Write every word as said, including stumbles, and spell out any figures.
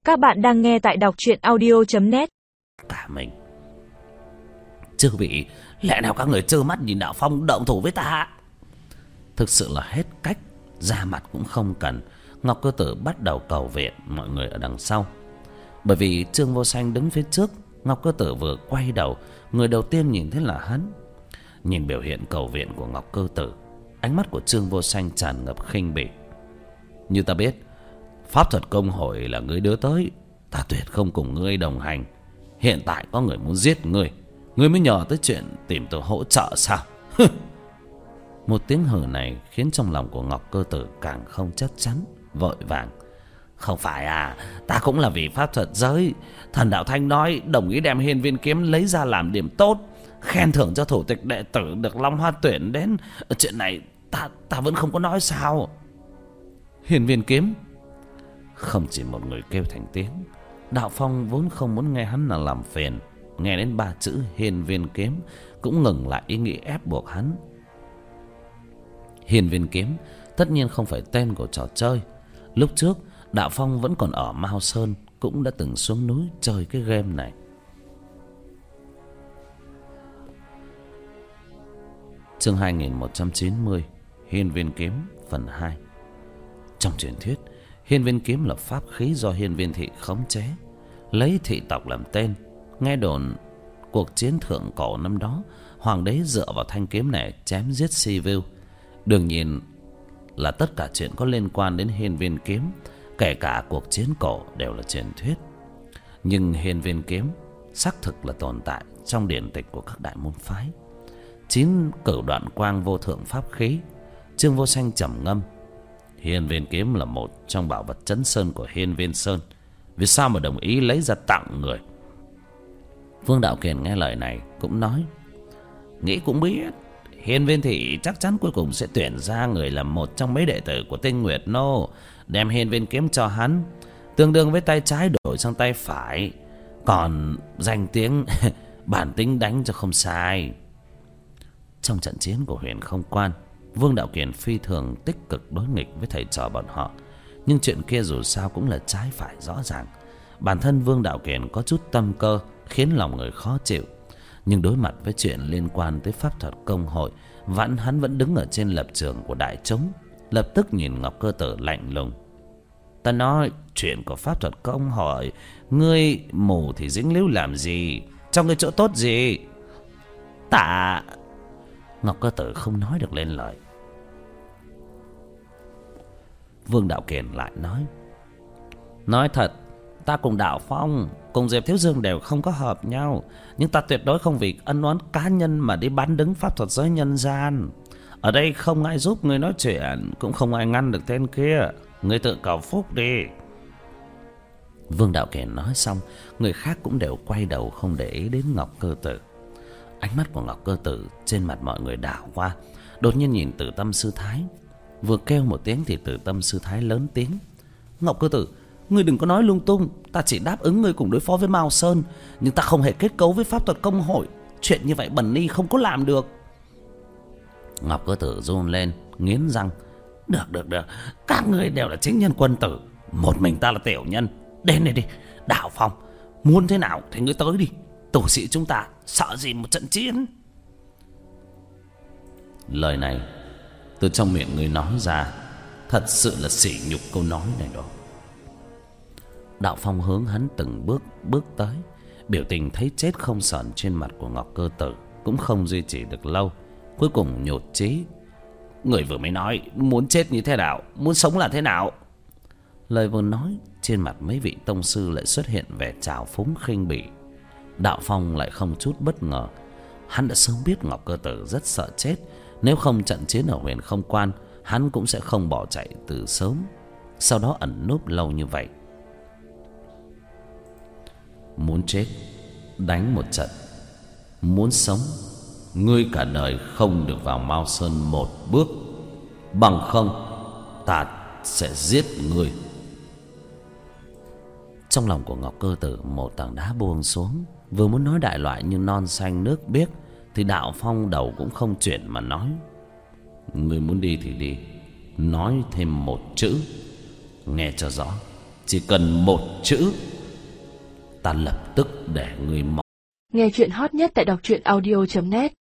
Các bạn đang nghe tại đọc truyện audio chấm net. Cả mình. Chư vị, lẽ nào các người trơ mắt nhìn Đạo Phong động thủ với ta? Thực sự là hết cách, ra mặt cũng không cần. Ngọc Cơ Tử bắt đầu cầu viện mọi người ở đằng sau. Bởi vì Trương Vô Sanh đứng phía trước, Ngọc Cơ Tử vừa quay đầu, người đầu tiên nhìn thấy là hắn. Nhìn biểu hiện cầu viện của Ngọc Cơ Tử, ánh mắt của Trương Vô Sanh tràn ngập khinh bỉ. Như ta biết, pháp thuật công hội là ngươi đưa tới, ta tuyệt không cùng ngươi đồng hành. Hiện tại có người muốn giết ngươi, ngươi mới nhờ tới chuyện tìm tôi hỗ trợ sao? Một tiếng hừ này khiến trong lòng của Ngọc Cơ Tử càng không chắc chắn, vội vàng: Không phải à, ta cũng là vì pháp thuật giới. Thần Đạo Thanh nói đồng ý đem hiên viên kiếm lấy ra làm điểm tốt, khen thưởng cho thủ tịch đệ tử được Long Hoa tuyển đến. Chuyện này ta ta vẫn không có nói sao. Hiên viên kiếm? Không chỉ một người kêu thành tiếng. Đạo Phong vốn không muốn nghe hắn là làm phiền, nghe đến ba chữ hiên viên kiếm cũng ngừng lại ý nghĩ ép buộc hắn. Hiên viên kiếm tất nhiên không phải tên của trò chơi. Lúc trước Đạo Phong vẫn còn ở Mao Sơn cũng đã từng xuống núi chơi cái game này. Chương hai nghìn một trăm chín mươi, Hiên viên kiếm phần hai. Trong truyền thuyết, hiên viên kiếm là pháp khí do hiên viên thị khống chế, lấy thị tộc làm tên. Nghe đồn cuộc chiến thượng cổ năm đó, hoàng đế dựa vào thanh kiếm này chém giết Sivu. Đương nhiên là tất cả chuyện có liên quan đến hiên viên kiếm, kể cả cuộc chiến cổ, đều là truyền thuyết. Nhưng hiên viên kiếm xác thực là tồn tại trong điển tịch của các đại môn phái. Chín cửu đoạn quang vô thượng pháp khí. Trương Vô Sanh trầm ngâm: Hiên viên kiếm là một trong bảo vật trấn sơn của Hiên viên Sơn, vì sao mà đồng ý lấy ra tặng người? Vương Đạo Kiền nghe lời này cũng nói: Nghĩ cũng biết, hiên viên thị chắc chắn cuối cùng sẽ tuyển ra người làm một trong mấy đệ tử của Tinh Nguyệt Nô, đem hiên viên kiếm cho hắn, tương đương với tay trái đổi sang tay phải. Còn danh tiếng bản tính đánh cho không sai. Trong trận chiến của Huyền Không Quan, Vương Đạo Kiền phi thường tích cực đối nghịch với thầy trò bọn họ. Nhưng chuyện kia dù sao cũng là trái phải rõ ràng. Bản thân Vương Đạo Kiền có chút tâm cơ, khiến lòng người khó chịu. Nhưng đối mặt với chuyện liên quan tới pháp thuật công hội, vẫn hắn vẫn đứng ở trên lập trường của đại chúng. Lập tức nhìn Ngọc Cơ Tử lạnh lùng: Ta nói chuyện của pháp thuật công hội, ngươi mù thì dính líu làm gì? Cho ngươi chỗ tốt gì? Ta... Ngọc Cơ Tử không nói được lên lời. Vương Đạo Kiền lại nói: Nói thật, ta cùng Đạo Phong, cùng Diệp Thiếu Dương đều không có hợp nhau. Nhưng ta tuyệt đối không vì ân oán cá nhân mà đi bán đứng pháp thuật giới nhân gian. Ở đây không ai giúp người nói chuyện, cũng không ai ngăn được tên kia. Người tự cầu phúc đi. Vương Đạo Kiền nói xong, người khác cũng đều quay đầu không để ý đến Ngọc Cơ Tử. Ánh mắt của Ngọc Cơ Tử trên mặt mọi người đảo qua, đột nhiên nhìn Tử Tâm Sư Thái. Vừa kêu một tiếng thì Tử Tâm Sư Thái lớn tiếng: Ngọc Cơ Tử, ngươi đừng có nói lung tung. Ta chỉ đáp ứng ngươi cùng đối phó với Mao Sơn, nhưng ta không hề kết cấu với pháp thuật công hội. Chuyện như vậy Bần Ni không có làm được. Ngọc Cơ Tử run lên, nghiến răng: Được được được, các ngươi đều là chính nhân quân tử, một mình ta là tiểu nhân. Đến đây đi, Đạo Phong, muốn thế nào thì ngươi tới đi. Tù sĩ chúng ta sợ gì một trận chiến? Lời này từ trong miệng người nói ra, thật sự là sỉ nhục câu nói này đó. Đạo Phong hướng hắn từng bước bước tới. Biểu tình thấy chết không sờn trên mặt của Ngọc Cơ Tử cũng không duy trì được lâu. Cuối cùng nhột chí: Người vừa mới nói muốn chết như thế nào, muốn sống là thế nào? Lời vừa nói, trên mặt mấy vị tông sư lại xuất hiện vẻ trào phúng khinh bỉ. Đạo Phong lại không chút bất ngờ. Hắn đã sớm biết Ngọc Cơ Tử rất sợ chết. Nếu không trận chiến ở Huyền Không Quan, hắn cũng sẽ không bỏ chạy từ sớm, sau đó ẩn núp lâu như vậy. Muốn chết, đánh một trận. Muốn sống, ngươi cả đời không được vào Mao Sơn một bước. Bằng không, ta sẽ giết ngươi. Trong lòng của Ngọc Cơ Tử một tảng đá buông xuống. Vừa muốn nói đại loại như non xanh nước biếc, thì Đạo Phong đầu cũng không chuyển mà nói: Ngươi muốn đi thì đi, nói thêm một chữ, nghe cho rõ. chỉ cần một chữ, ta lập tức để người mò. Nghe chuyện hot nhất tại đọc truyện audio chấm net.